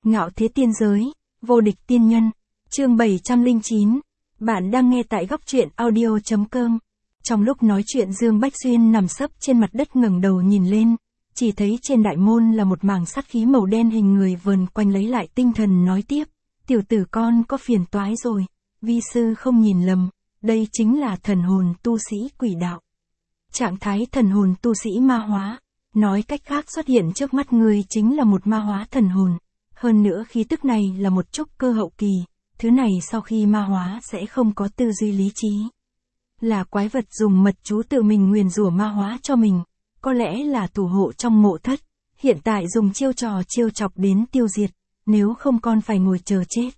Ngạo thế tiên giới, vô địch tiên nhân, chương 709. Bạn đang nghe tại góc truyện audio.com. Trong lúc nói chuyện Dương Bách Xuyên nằm sấp trên mặt đất ngẩng đầu nhìn lên, chỉ thấy trên đại môn là một mảng sát khí màu đen hình người vờn quanh, lấy lại tinh thần nói tiếp, tiểu tử con có phiền toái rồi, vi sư không nhìn lầm, đây chính là thần hồn tu sĩ quỷ đạo. Trạng thái thần hồn tu sĩ ma hóa, nói cách khác xuất hiện trước mắt người chính là một ma hóa thần hồn. Hơn nữa khí tức này là một trúc cơ hậu kỳ, thứ này sau khi ma hóa sẽ không có tư duy lý trí. Là quái vật dùng mật chú tự mình nguyền rủa ma hóa cho mình, có lẽ là thủ hộ trong mộ thất, hiện tại dùng chiêu trò chiêu chọc đến tiêu diệt, nếu không con phải ngồi chờ chết.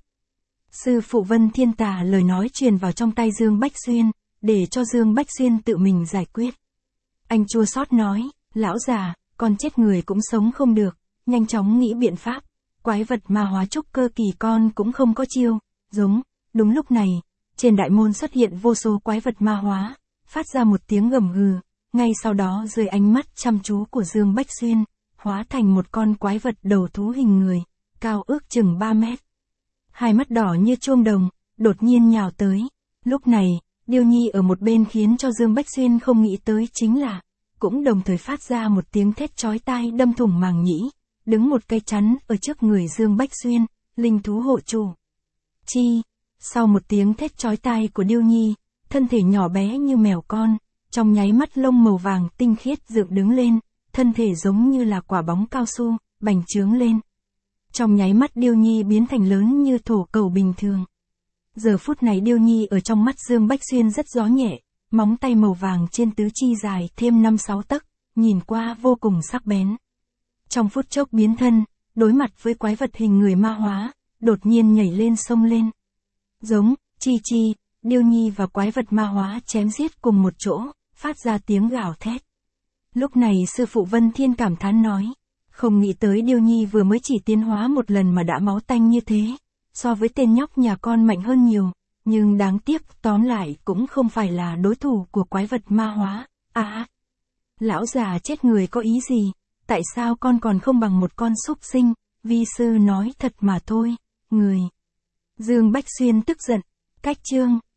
Sư phụ Vân Thiên Tà lời nói truyền vào trong tay Dương Bách Xuyên, để cho Dương Bách Xuyên tự mình giải quyết. Anh chua xót nói, lão già, con chết người cũng sống không được, nhanh chóng nghĩ biện pháp. Quái vật ma hóa trúc cơ kỳ con cũng không có chiêu, giống. Đúng lúc này, trên đại môn xuất hiện vô số quái vật ma hóa, phát ra một tiếng gầm gừ, ngay sau đó dưới ánh mắt chăm chú của Dương Bách Xuyên, hóa thành một con quái vật đầu thú hình người, cao ước chừng 3 mét. Hai mắt đỏ như chuông đồng, đột nhiên nhào tới. Lúc này, Điêu Nhi ở một bên khiến cho Dương Bách Xuyên không nghĩ tới chính là, cũng đồng thời phát ra một tiếng thét chói tai đâm thủng màng nhĩ. Đứng một cây chắn ở trước người Dương Bách Xuyên, linh thú hộ chủ. Chi, sau một tiếng thét chói tai của Điêu Nhi, thân thể nhỏ bé như mèo con, trong nháy mắt lông màu vàng tinh khiết dựng đứng lên, thân thể giống như là quả bóng cao su, bành trướng lên. Trong nháy mắt Điêu Nhi biến thành lớn như thổ cầu bình thường. Giờ phút này Điêu Nhi ở trong mắt Dương Bách Xuyên rất gió nhẹ, móng tay màu vàng trên tứ chi dài thêm 5-6 tấc, nhìn qua vô cùng sắc bén. Trong phút chốc biến thân, đối mặt với quái vật hình người ma hóa, đột nhiên nhảy lên xông lên. Giống, chi, Điêu Nhi và quái vật ma hóa chém giết cùng một chỗ, phát ra tiếng gào thét. Lúc này sư phụ Vân Thiên cảm thán nói, không nghĩ tới Điêu Nhi vừa mới chỉ tiến hóa một lần mà đã máu tanh như thế, so với tên nhóc nhà con mạnh hơn nhiều, nhưng đáng tiếc tóm lại cũng không phải là đối thủ của quái vật ma hóa. Lão già chết người có ý gì? Tại sao con còn không bằng một con súc sinh, vi sư nói thật mà thôi, người. Dương Bách Xuyên tức giận, cách chương.